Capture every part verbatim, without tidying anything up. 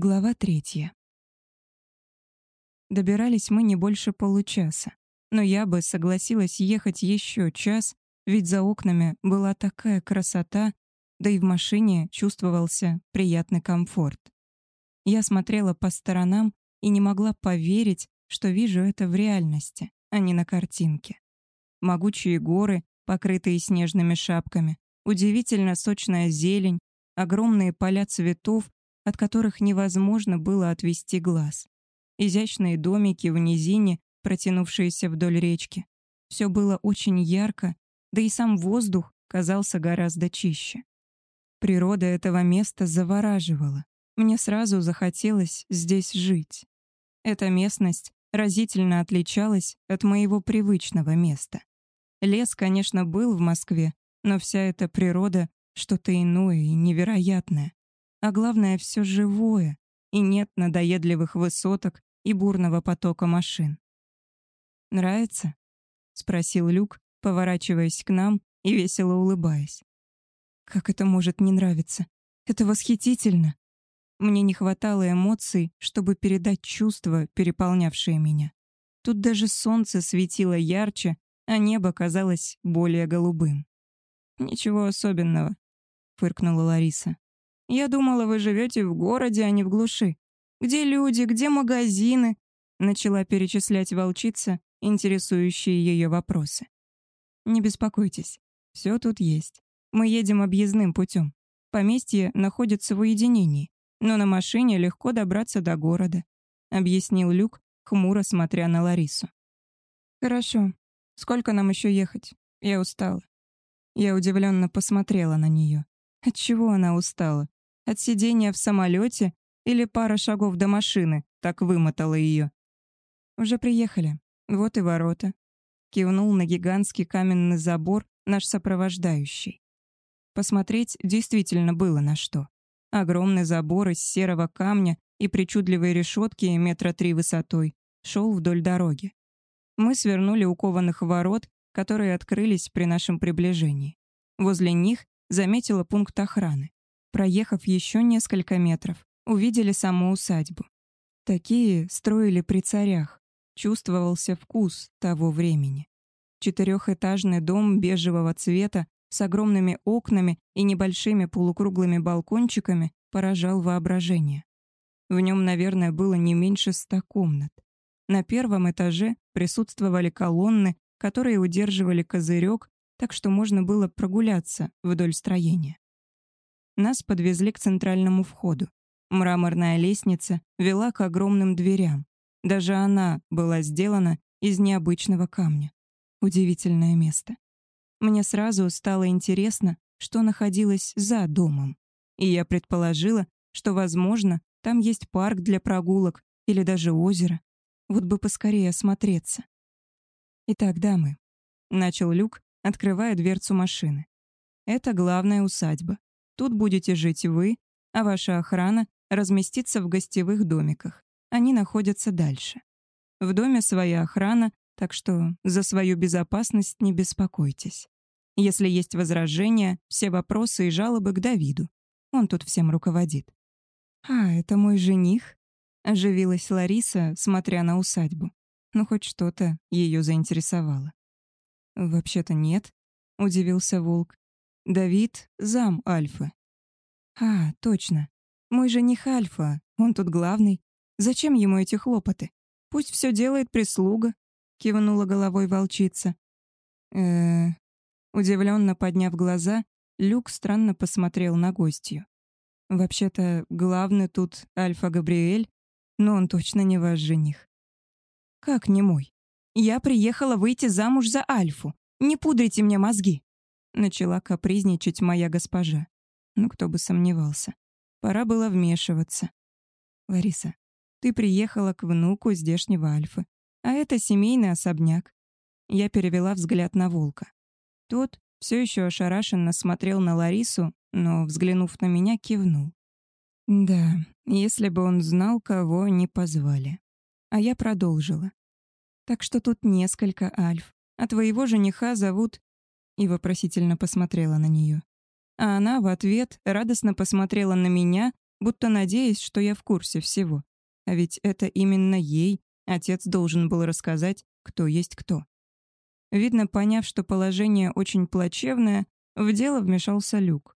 Глава третья. Добирались мы не больше получаса, но я бы согласилась ехать еще час, ведь за окнами была такая красота, да и в машине чувствовался приятный комфорт. Я смотрела по сторонам и не могла поверить, что вижу это в реальности, а не на картинке. Могучие горы, покрытые снежными шапками, удивительно сочная зелень, огромные поля цветов, от которых невозможно было отвести глаз. Изящные домики в низине, протянувшиеся вдоль речки. Все было очень ярко, да и сам воздух казался гораздо чище. Природа этого места завораживала. Мне сразу захотелось здесь жить. Эта местность разительно отличалась от моего привычного места. Лес, конечно, был в Москве, но вся эта природа — что-то иное и невероятное. А главное, все живое, и нет надоедливых высоток и бурного потока машин. «Нравится?» — спросил Люк, поворачиваясь к нам и весело улыбаясь. «Как это может не нравиться? Это восхитительно!» Мне не хватало эмоций, чтобы передать чувства, переполнявшие меня. Тут даже солнце светило ярче, а небо казалось более голубым. «Ничего особенного», — фыркнула Лариса. «Я думала, вы живете в городе, а не в глуши. Где люди, где магазины?» Начала перечислять волчица, интересующие ее вопросы. «Не беспокойтесь, все тут есть. Мы едем объездным путем. Поместье находится в уединении, но на машине легко добраться до города», объяснил Люк, хмуро смотря на Ларису. «Хорошо. Сколько нам еще ехать? Я устала». Я удивленно посмотрела на нее. От чего она устала? От сидения в самолете или пара шагов до машины так вымотала ее? «Уже приехали. Вот и ворота», — кивнул на гигантский каменный забор наш сопровождающий. Посмотреть действительно было на что. Огромный забор из серого камня и причудливые решетки метра три высотой шел вдоль дороги. Мы свернули у кованых ворот, которые открылись при нашем приближении. Возле них заметила пункт охраны. Проехав еще несколько метров, увидели саму усадьбу. Такие строили при царях. Чувствовался вкус того времени. Четырехэтажный дом бежевого цвета с огромными окнами и небольшими полукруглыми балкончиками поражал воображение. В нем, наверное, было не меньше ста комнат. На первом этаже присутствовали колонны, которые удерживали козырек, так что можно было прогуляться вдоль строения. Нас подвезли к центральному входу. Мраморная лестница вела к огромным дверям. Даже она была сделана из необычного камня. Удивительное место. Мне сразу стало интересно, что находилось за домом. И я предположила, что, возможно, там есть парк для прогулок или даже озеро. Вот бы поскорее осмотреться. «Итак, дамы», — начал Люк, открывая дверцу машины. «Это главная усадьба. Тут будете жить вы, а ваша охрана разместится в гостевых домиках. Они находятся дальше. В доме своя охрана, так что за свою безопасность не беспокойтесь. Если есть возражения, все вопросы и жалобы к Давиду. Он тут всем руководит». «А, это мой жених?» — оживилась Лариса, смотря на усадьбу. Ну, хоть что-то ее заинтересовало. «Вообще-то нет», — удивился Волк. «Давид — зам Альфы». «А, точно. Мой жених Альфа, он тут главный. Зачем ему эти хлопоты? Пусть все делает прислуга», — кивнула головой волчица. э Удивленно подняв глаза, Люк странно посмотрел на гостью. «Вообще-то, главный тут Альфа Габриэль, но он точно не ваш жених». «Как не мой? Я приехала выйти замуж за Альфу. Не пудрите мне мозги!» Начала капризничать моя госпожа. Ну, кто бы сомневался. Пора было вмешиваться. «Лариса, ты приехала к внуку здешнего Альфы, а это семейный особняк». Я перевела взгляд на Волка. Тот все еще ошарашенно смотрел на Ларису, но, взглянув на меня, кивнул. Да, если бы он знал, кого они позвали. А я продолжила. «Так что тут несколько Альф, а твоего жениха зовут...» И вопросительно посмотрела на нее. А она в ответ радостно посмотрела на меня, будто надеясь, что я в курсе всего. А ведь это именно ей отец должен был рассказать, кто есть кто. Видно, поняв, что положение очень плачевное, в дело вмешался Люк.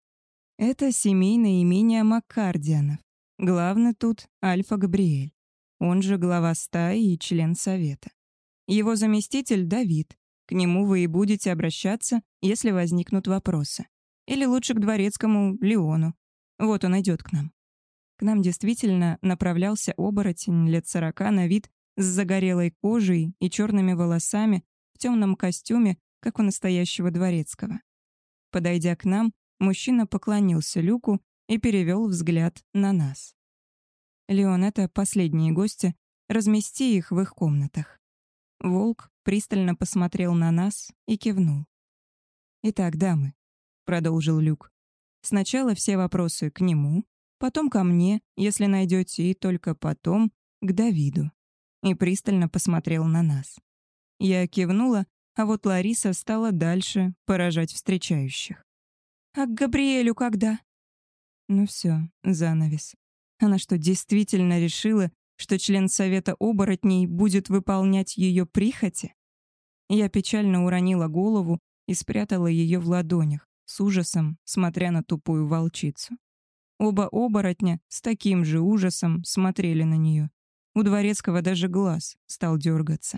Это семейное имение Маккардианов. Главный тут Альфа Габриэль. Он же глава стаи и член совета. Его заместитель Давид. К нему вы и будете обращаться, если возникнут вопросы. Или лучше к дворецкому Леону. Вот он идет к нам. К нам действительно направлялся оборотень лет сорока на вид с загорелой кожей и черными волосами в темном костюме, как у настоящего дворецкого. Подойдя к нам, мужчина поклонился Люку и перевел взгляд на нас. «Леон, это последние гости. Размести их в их комнатах». Волк пристально посмотрел на нас и кивнул. «Итак, дамы», — продолжил Люк, — «сначала все вопросы к нему, потом ко мне, если найдете, и только потом к Давиду». И пристально посмотрел на нас. Я кивнула, а вот Лариса стала дальше поражать встречающих. «А к Габриэлю когда?» Ну все, занавес. Она что, действительно решила, что член совета оборотней будет выполнять ее прихоти? Я печально уронила голову и спрятала ее в ладонях, с ужасом смотря на тупую волчицу. Оба оборотня с таким же ужасом смотрели на нее. У дворецкого даже глаз стал дергаться.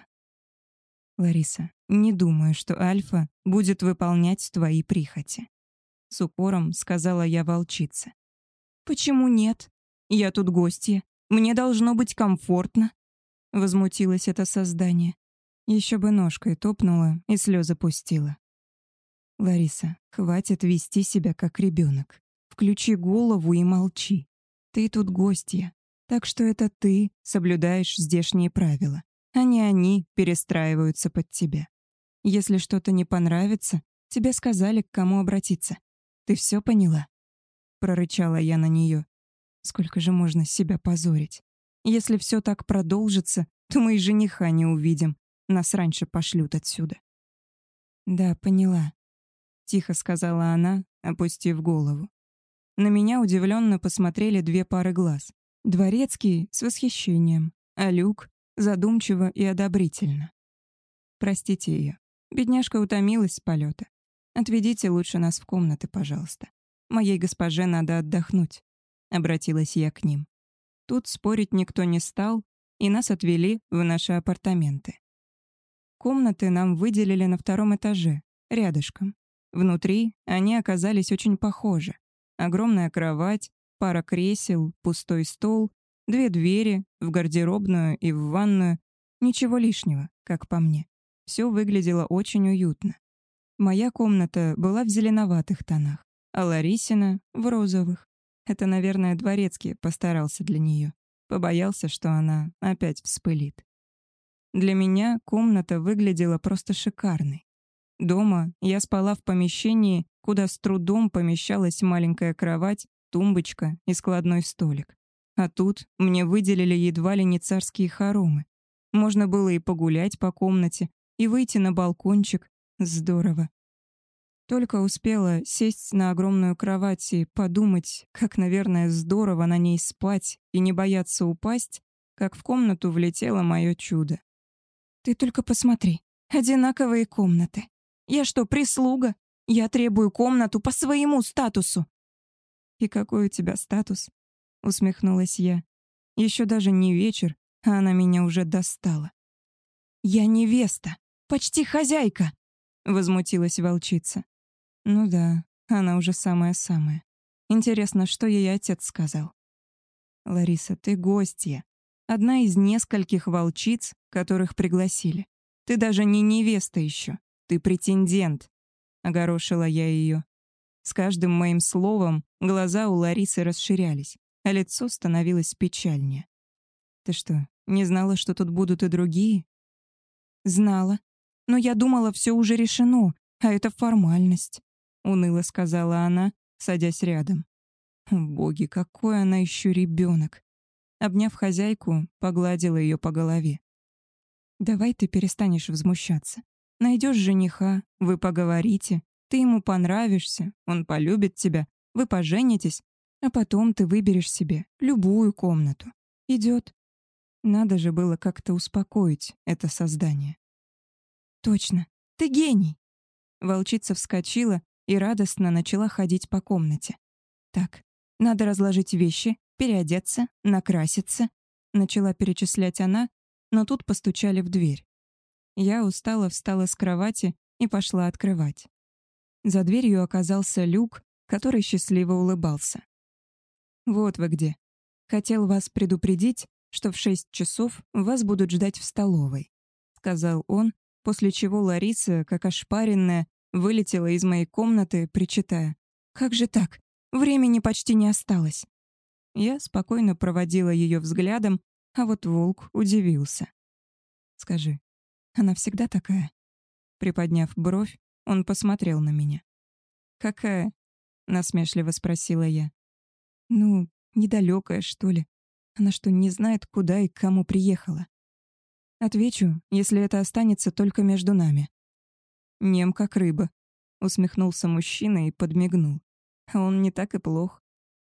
«Лариса, не думаю, что Альфа будет выполнять твои прихоти», — с укором сказала я волчице. «Почему нет? Я тут гостья. Мне должно быть комфортно», — возмутилось это создание. Еще бы ножкой топнула и слезы пустила. «Лариса, хватит вести себя как ребенок. Включи голову и молчи. Ты тут гостья, так что это ты соблюдаешь здешние правила, а не они перестраиваются под тебя. Если что-то не понравится, тебе сказали, к кому обратиться. Ты все поняла?» Прорычала я на нее. Сколько же можно себя позорить? Если все так продолжится, то мы и жениха не увидим. Нас раньше пошлют отсюда. «Да, поняла», — тихо сказала она, опустив голову. На меня удивленно посмотрели две пары глаз. Дворецкий с восхищением, а Люк задумчиво и одобрительно. «Простите ее. Бедняжка утомилась с полета. Отведите лучше нас в комнаты, пожалуйста. Моей госпоже надо отдохнуть», — обратилась я к ним. Тут спорить никто не стал, и нас отвели в наши апартаменты. Комнаты нам выделили на втором этаже, рядышком. Внутри они оказались очень похожи. Огромная кровать, пара кресел, пустой стол, две двери в гардеробную и в ванную. Ничего лишнего, как по мне. Все выглядело очень уютно. Моя комната была в зеленоватых тонах, а Ларисина — в розовых. Это, наверное, дворецкий постарался для нее. Побоялся, что она опять вспылит. Для меня комната выглядела просто шикарной. Дома я спала в помещении, куда с трудом помещалась маленькая кровать, тумбочка и складной столик. А тут мне выделили едва ли не царские хоромы. Можно было и погулять по комнате, и выйти на балкончик. Здорово. Только успела сесть на огромную кровать и подумать, как, наверное, здорово на ней спать и не бояться упасть, как в комнату влетело мое чудо. «Ты только посмотри, одинаковые комнаты. Я что, прислуга? Я требую комнату по своему статусу». «И какой у тебя статус?» — усмехнулась я. Еще даже не вечер, а она меня уже достала. «Я невеста, почти хозяйка», — возмутилась волчица. Ну да, она уже самая-самая. Интересно, что ей отец сказал? «Лариса, ты гостья. Одна из нескольких волчиц, которых пригласили. Ты даже не невеста еще. Ты претендент», — огорошила я ее. С каждым моим словом глаза у Ларисы расширялись, а лицо становилось печальнее. «Ты что, не знала, что тут будут и другие?» «Знала. Но я думала, все уже решено, а это формальность», — уныло сказала она, садясь рядом. О, боги, какой она еще ребенок. Обняв хозяйку, погладила ее по голове. «Давай ты перестанешь возмущаться. Найдешь жениха, вы поговорите, ты ему понравишься, он полюбит тебя, вы поженитесь, А потом ты выберешь себе любую комнату. Идет. Надо же было как-то успокоить это создание. Точно, ты гений. Волчица вскочила и радостно начала ходить по комнате. Так, надо разложить вещи, переодеться, накраситься. Начала перечислять она, но тут постучали в дверь. Я устало встала с кровати и пошла открывать. За дверью оказался Люк, который счастливо улыбался. «Вот вы где. Хотел вас предупредить, что в шесть часов вас будут ждать в столовой», — сказал он, после чего Лариса, как ошпаренная, вылетела из моей комнаты, причитая: «Как же так? Времени почти не осталось». Я спокойно проводила ее взглядом, а вот волк удивился. «Скажи, она всегда такая?» Приподняв бровь, он посмотрел на меня. «Какая?» — насмешливо спросила я. «Ну, недалекая, что ли. Она что, не знает, куда и к кому приехала?» «Отвечу, если это останется только между нами». «Нем как рыба», — усмехнулся мужчина и подмигнул. «А он не так и плох.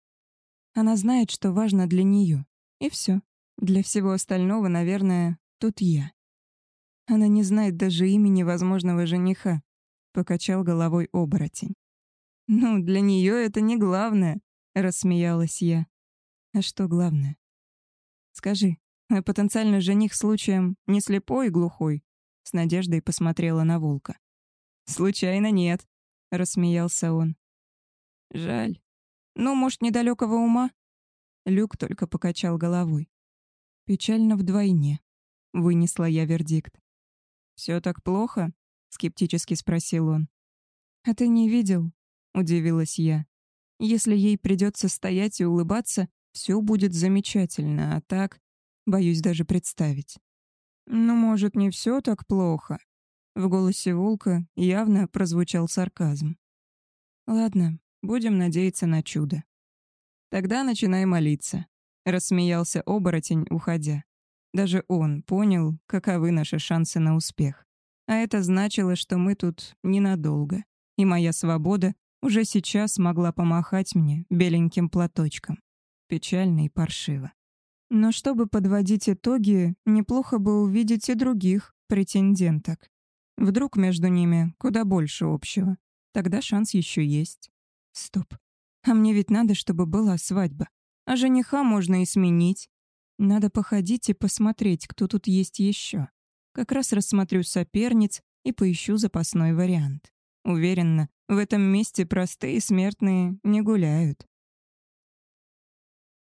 Она знает, что важно для нее. И все. Для всего остального, наверное, тут я». «Она не знает даже имени возможного жениха», — покачал головой оборотень. «Ну, для нее это не главное», — рассмеялась я. «А что главное?» «Скажи, а потенциальный жених случаем не слепой и глухой?» С надеждой посмотрела на волка. «Случайно нет», — рассмеялся он. «Жаль. Ну, может, недалекого ума?» Люк только покачал головой. «Печально вдвойне», — вынесла я вердикт. «Все так плохо?» — скептически спросил он. «А ты не видел?» — удивилась я. «Если ей придется стоять и улыбаться, все будет замечательно, а так, боюсь даже представить». «Ну, может, не все так плохо?» В голосе волка явно прозвучал сарказм. «Ладно, будем надеяться на чудо». «Тогда начинай молиться», — рассмеялся оборотень, уходя. Даже он понял, каковы наши шансы на успех. А это значило, что мы тут ненадолго, и моя свобода уже сейчас могла помахать мне беленьким платочком. Печально и паршиво. Но чтобы подводить итоги, неплохо бы увидеть и других претенденток. Вдруг между ними куда больше общего. Тогда шанс еще есть. Стоп. А мне ведь надо, чтобы была свадьба. А жениха можно и сменить. Надо походить и посмотреть, кто тут есть еще. Как раз рассмотрю соперниц и поищу запасной вариант. Уверена, в этом месте простые смертные не гуляют.